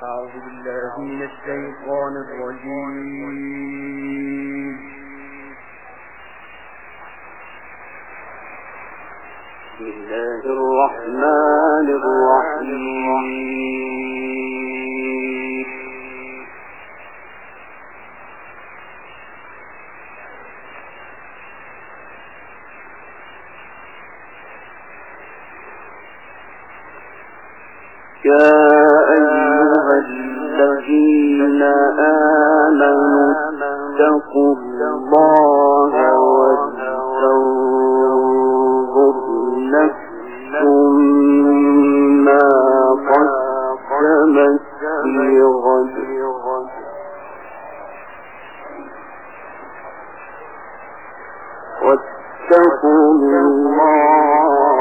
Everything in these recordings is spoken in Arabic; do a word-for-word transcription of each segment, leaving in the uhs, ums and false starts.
أعوذ بالله من الشيطان الرجيم. بسم الله الرحمن الرحيم. يا أيها الذين آمنوا اتقوا الله ولتنظر نفس ما قدمت لغد واتقوا الله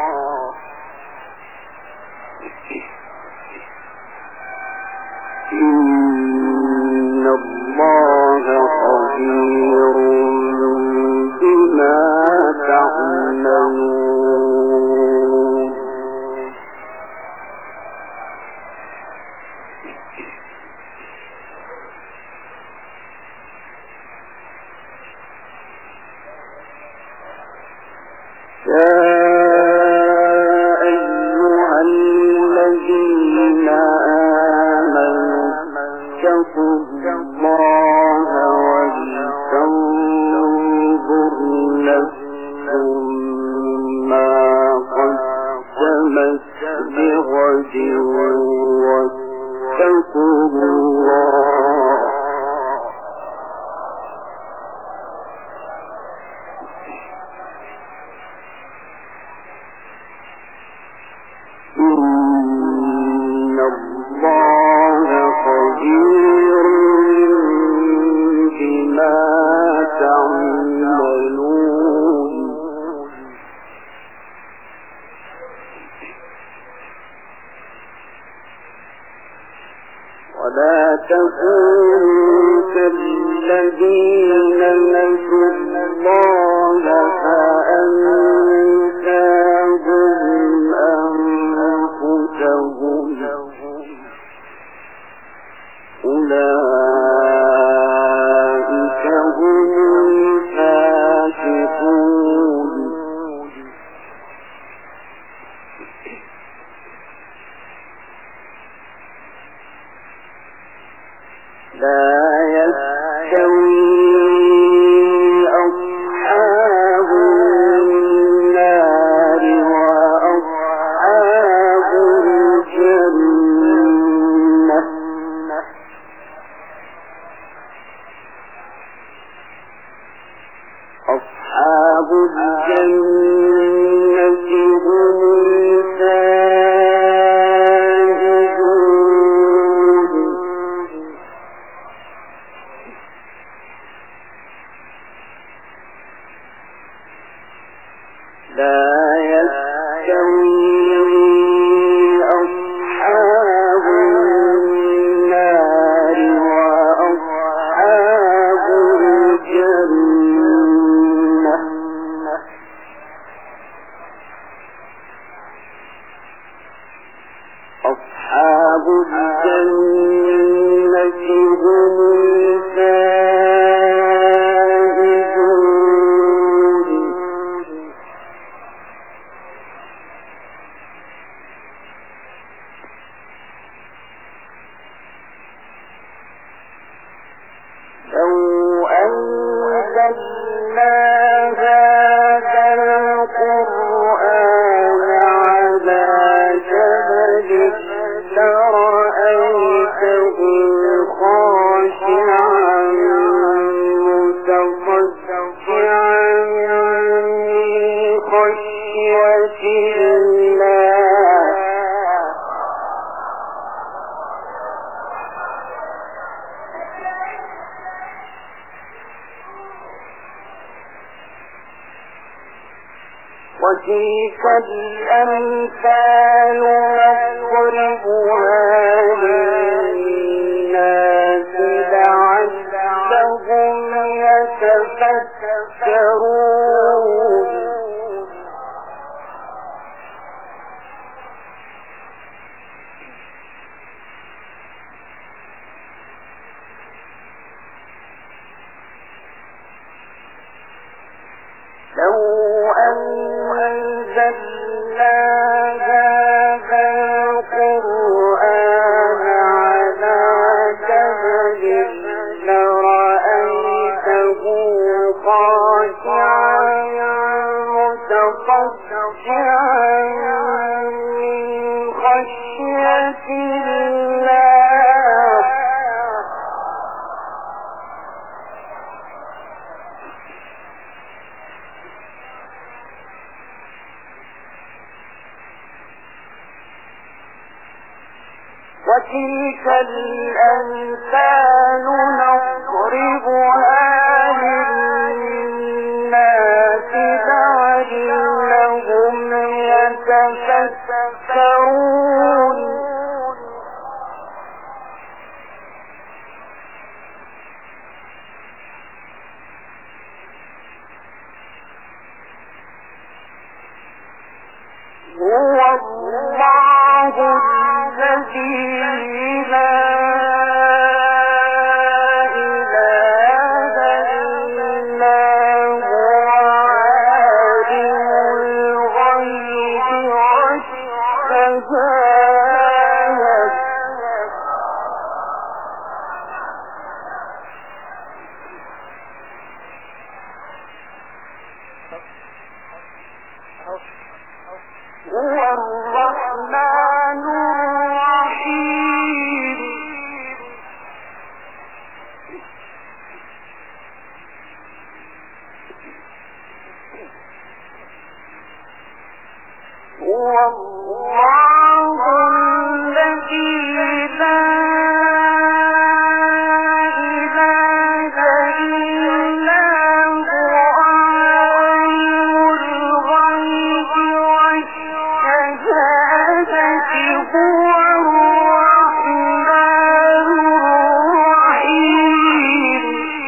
إن الله خبير بما تعملون. يا أيها الذين اتقوا الله ولتنظر نفس ما قدمت لغد واتقوا الله إن الله خبير بما تعملون. ولا تكونوا كالذين نسوا الله فأنساهم أنفسهم أولئك هم الفاسقون. لا يستوي أصحاب النار وأصحاب الجنة أصحاب الجنة هم الفائزون. لا يستوي أصحاب النار وأصحاب الجنة أصحاب الجنة هم الفائزون. لو أنزلنا هذا القرآن على جبل لرأيته خاشعا متصدعا من خشية الله. وتلك الأمثال نضربها للناس لعلهم يتفكرون. أنزلنا هذا القرآن على جبل لرأيته خاشعا متصدعا من خشية الله وتلك الأمثال نضربها للناس لعلهم يتفكرون هو الله الذي لا إله إلا هو عالم الغيب والشهادة هو الرحمن الرحيم هو الله الذي لا إله إلا هو عالم الغيب والشهادة هو الرحمن الرحيم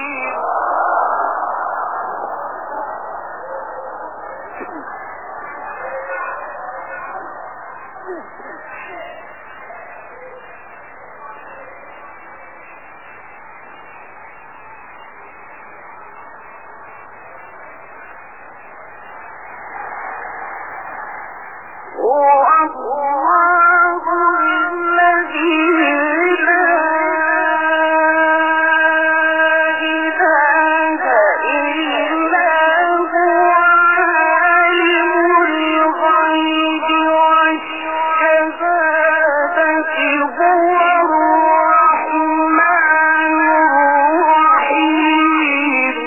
هو الله الذي لا إله إلا هو عالم الغيب والشهادة هو الرحمن الرحيم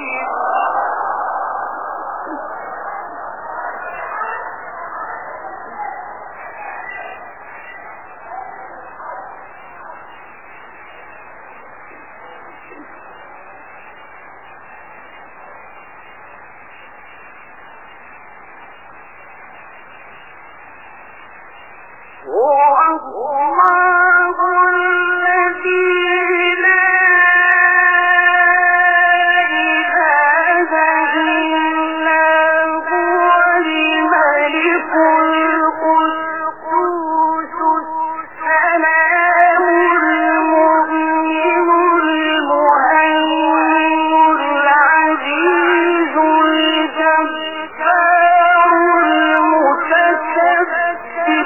هو الله الذي لا إله إلا هو الملك القدوس السلام المؤمن المهيمن العزيز الجبار المتكبر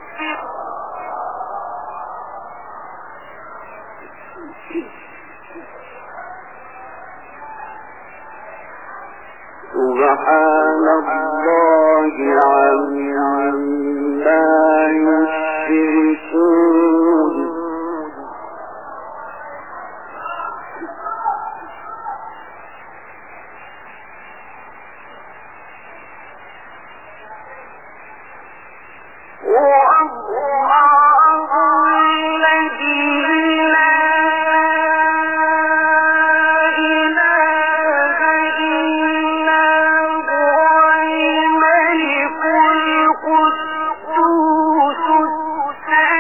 سبحان الله عما يشركون هو الله الذي لا إله إلا هو الملك القدوس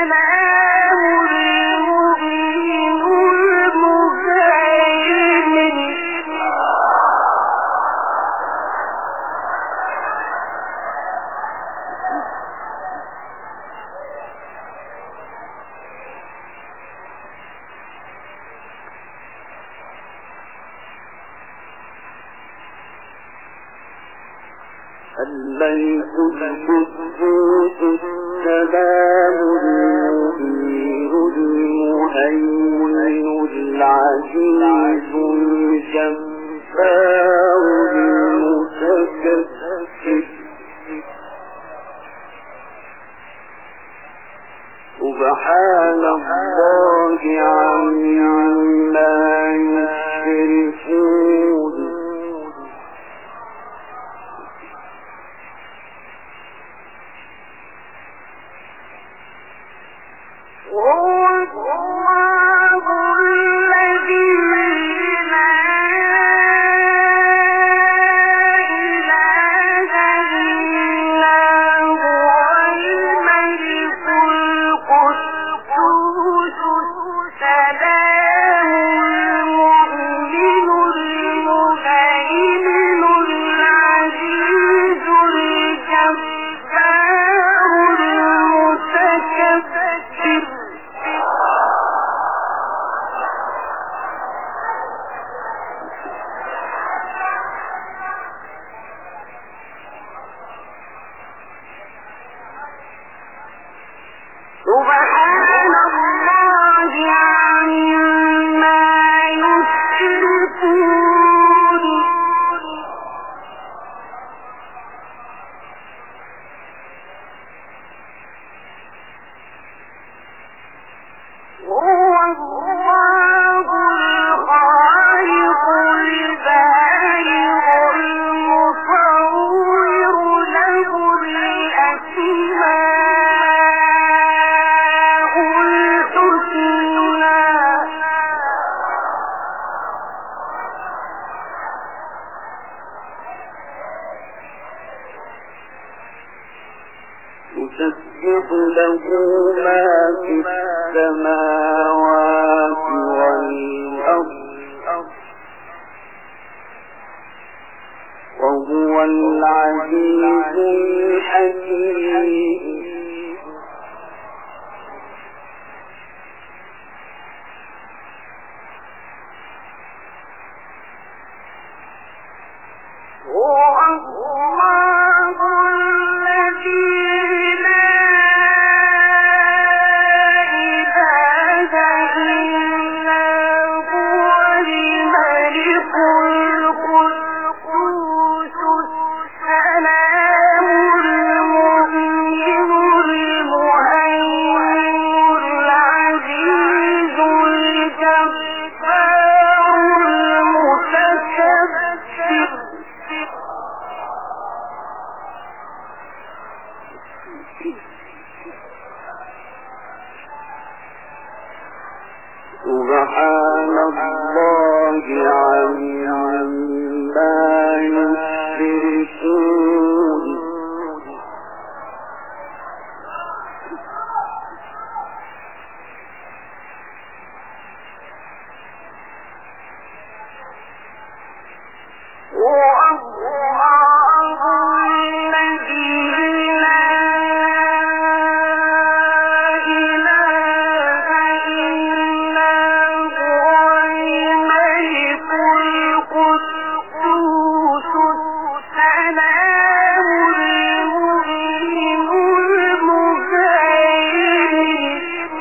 الملك القدوس السلام المؤمن المهيمن العزيز الجبار المتكبر سبحان الله عما يشركون هو الله الذي لا إله إلا هو الملك القدوس السلام المؤمن المهيمن العزيز الجبار المتكبر سبحان الله عما يشركون هو الله الخالق البارئ المصور له الأسماء الحسنى يسبح له ما في السماوات والأرض وهو العزيز الحكيم هو الله الذي لا إله إلا هو الملك القدوس السلام المؤمن المهيمن العزيز الجبار المتكبر سبحان الله عما يشركون هو الله الذي لا إله إلا هو الملك القدوس السلام المؤمن المهيمن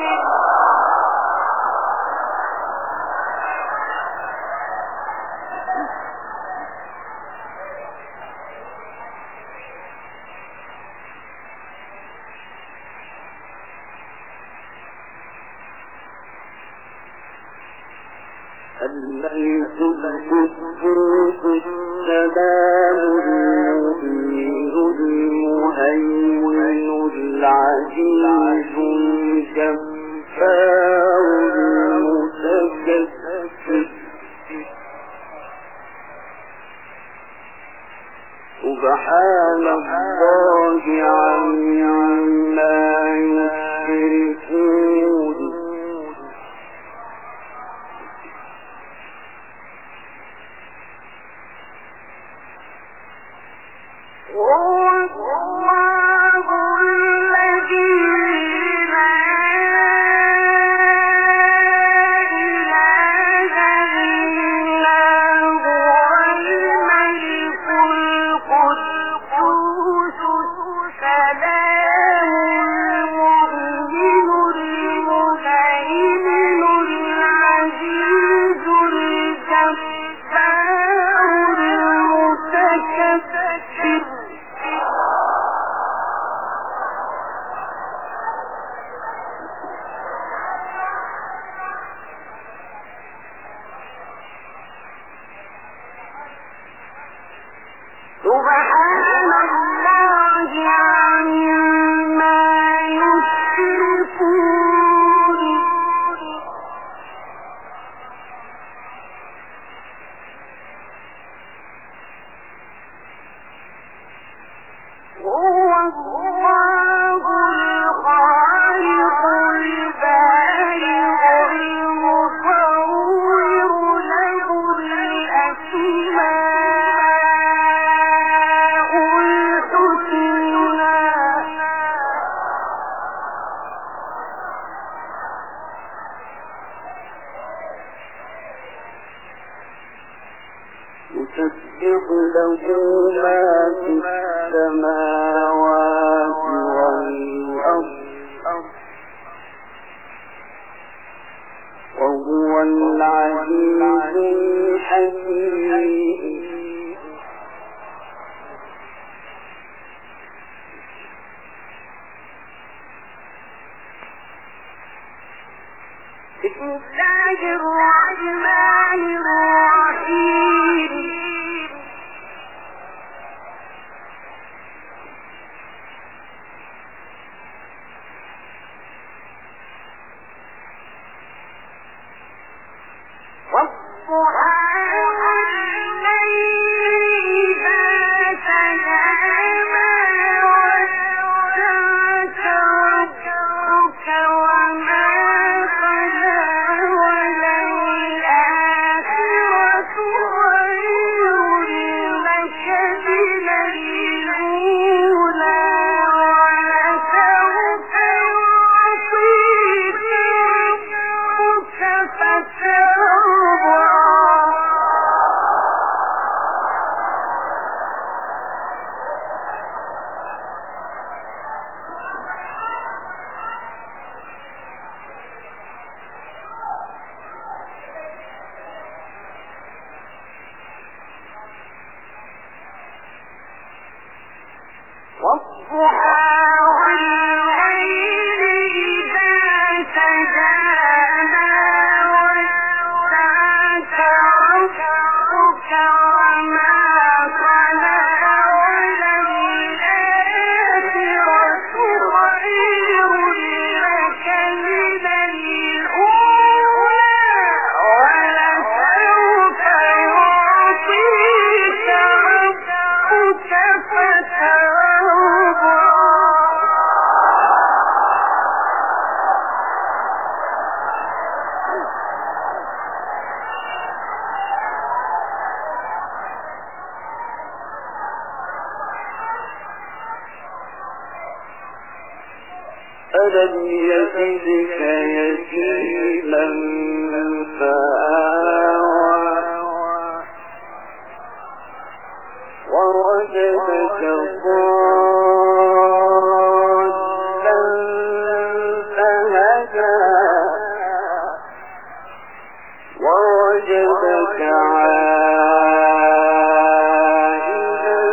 الملك القدوس السلام المؤمن المهيمن العزيز الجبار المتكبر سبحان الله عما يشركون هو الله الذي لا يسبح له ما في السماوات والأرض وهو العزيز الحكيم. بسم الله الرحمن الرحيم. والضحى والليل إذا سجى ما ودعك ربك وما قلى وللآخرة خير لك من الأولى ولسوف يعطيك ربك فترضى. والضحى والليل إذا سجى ما ودعك ربك وما قلى وللآخرة خير لك من الأولى ولسوف يعطيك ربك فترضى. ألم يجدك يتيما فآوى ووجدك ضالا فهدى ووجدك عائلا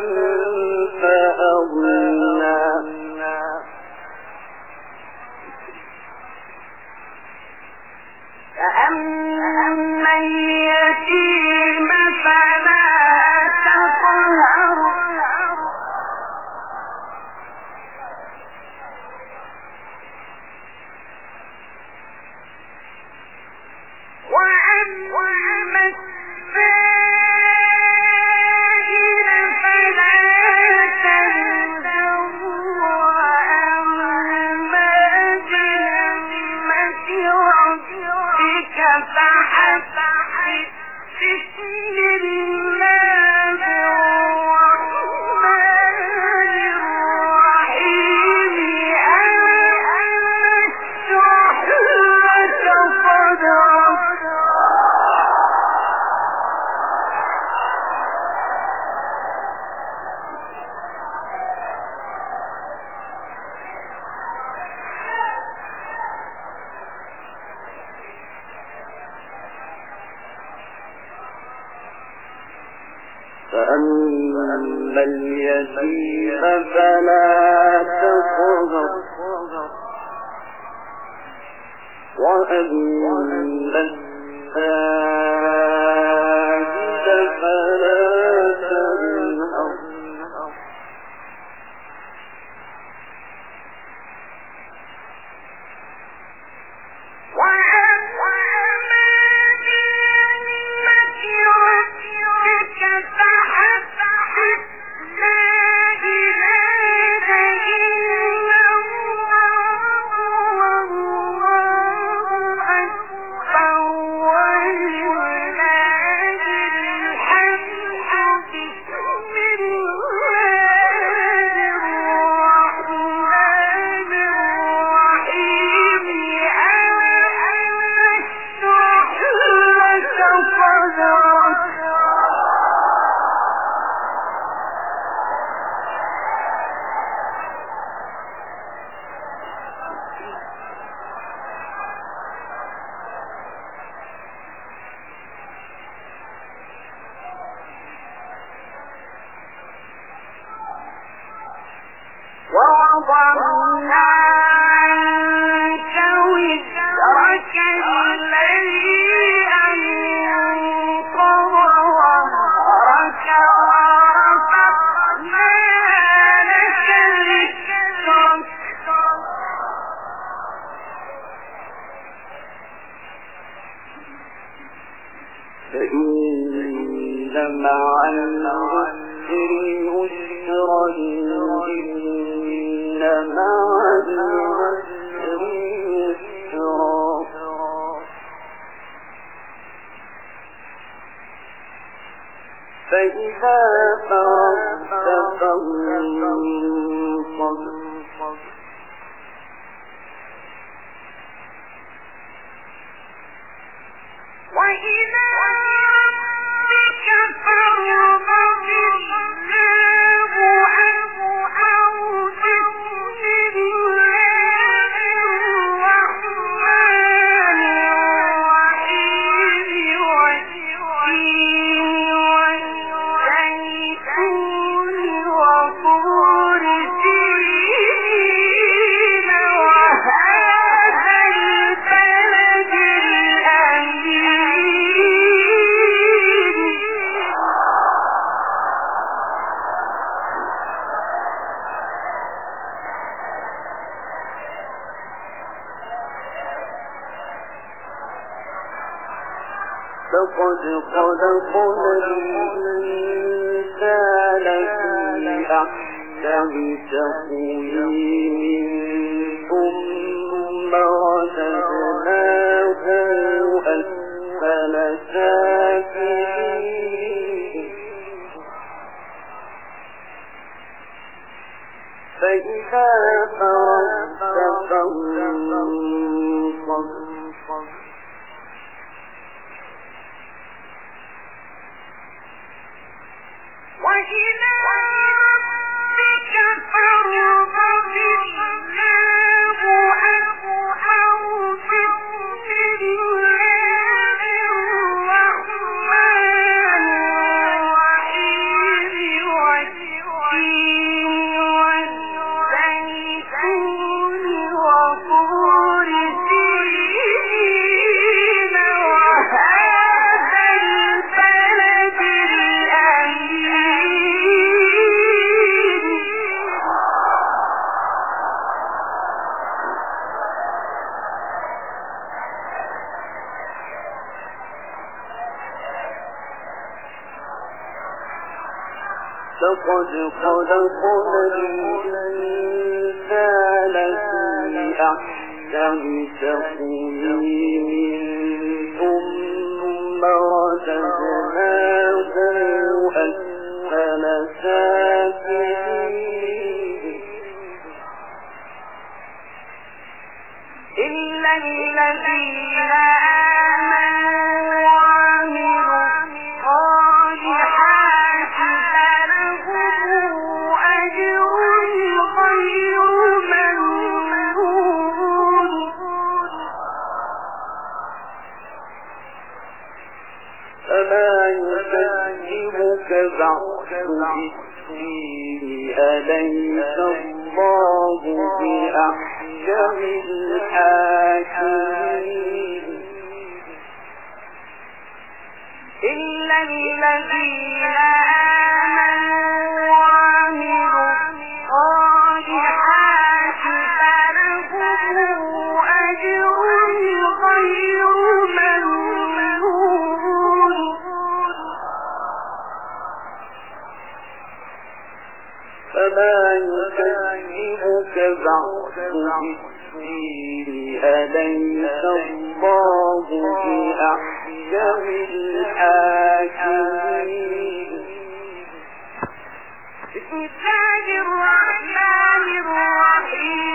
فأغنى. فأما اليتيم فلا تقهر وأما السائل فلا تنهر وأما بنعمة ربك فحدث. بسم الله الرحمن الرحيم. ألم نشرح لك صدرك فأما اليتيم فلا تقهر وأما السائل فلا تنهر وَوَضَعْنَا عَنكَ وِزْرَكَ الَّذِي أَنقَضَ ظَهْرَكَ وَرَفَعْنَا لَكَ ذِكْرَكَ فَإِنَّ مَعَ الْعُسْرِ يُسْرًا إِنَّ مَعَ الْعُسْرِ يُسْرًا فَإِذَا فَرَغْتَ فَانصَبْ وَإِلَى رَبِّكَ فَارْغَب وَأَوْجِزْ بِاللَّهِ الرَّحْمَنِ الرَّحِيمِ وَالتِّينِ وَالزَّيْتُونِ وَطُورِ سِينِينَ وَهَٰذَا الْبَلَدِ لقد خلقنا الإنسان في أحسن تقويم ثم رددناه أسفل سافلين فإذا فرغت فانصب وَإِلَى رَبِّكَ فَارْغَب وَأَوْجِزْ بِاللَّهِ الرَّحْمَنِ الرَّحِيمِ وَالتِّينِ وَالزَّيْتُونِ وَطُورِ سِينِينَ وَهَٰذَا الْبَلَدِ لقد خلقنا الإنسان في أحسن تقويم ثم رددناه أسفل سافلين إلا الذين آمنوا وعملوا الصالحات فلهم أجر غير ممنون فما يكذبك بعد بالدين أليس الله بأحكم الحاكمين إلا الذين آمنوا وعملوا الصالحات فلهم أجر غير ممنون فما يكذبك بعد بالدين أليس الله بأحكم الحاكمين بسم الله الرحمن الرحيم